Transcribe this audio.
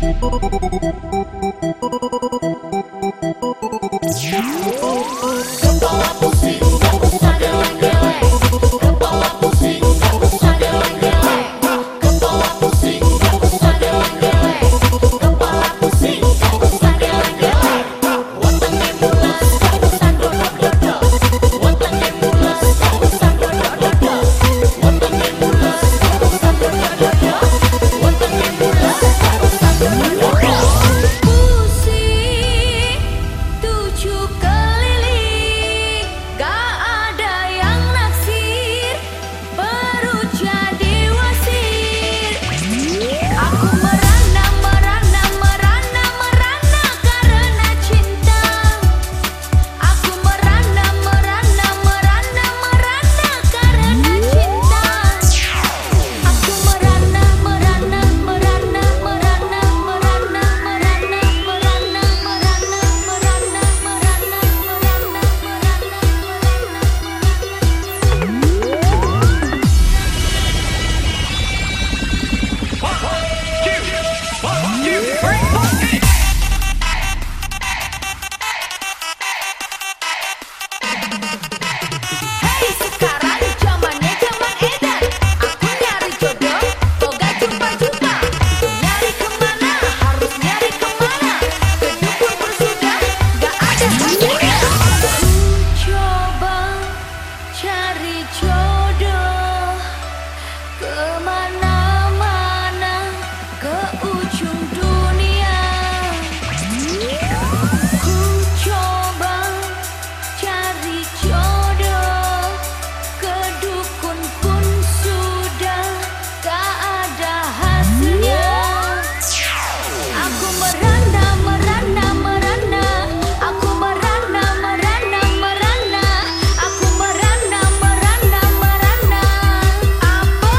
Kepala pusing, gak usah geleng-geleng. Kepala pusing, gak usah geleng-geleng. Kepala pusing, gak usah geleng-geleng. Kepala pusing, gak usah geleng-geleng. Wetenge mules, gak usah dodok-dodok. Wetenge mules, gak usah dodok-dodok. Wetenge mules, gak usah dodok-dodok. Wetenge mules, gak usah dodok-dodok. Pusing tujuh keliling, gak ada yang naksir, baru jadi wasir. Aku merana, merana, merana, merana karena cinta. Aku merana, merana, merana, merana karena cinta. Aku merana, merana, merana, merana, merana, merana, merana, merana, merana, merana, Hei, sekarang zamannya zaman edan. Aku nyari jodoh, kok gak jumpa-jumpa. Nyari kemana, harus nyari kemana. Ke dukun bersudah, gak ada hasilnya. Ku coba cari jodoh kemana-mana, ke ujung dunia. Ku coba cari jodoh ke dukun pun sudah gak ada hasilnya. Aku merana, merana, merana. Aku merana, merana, merana. Aku merana, merana, merana. Apa?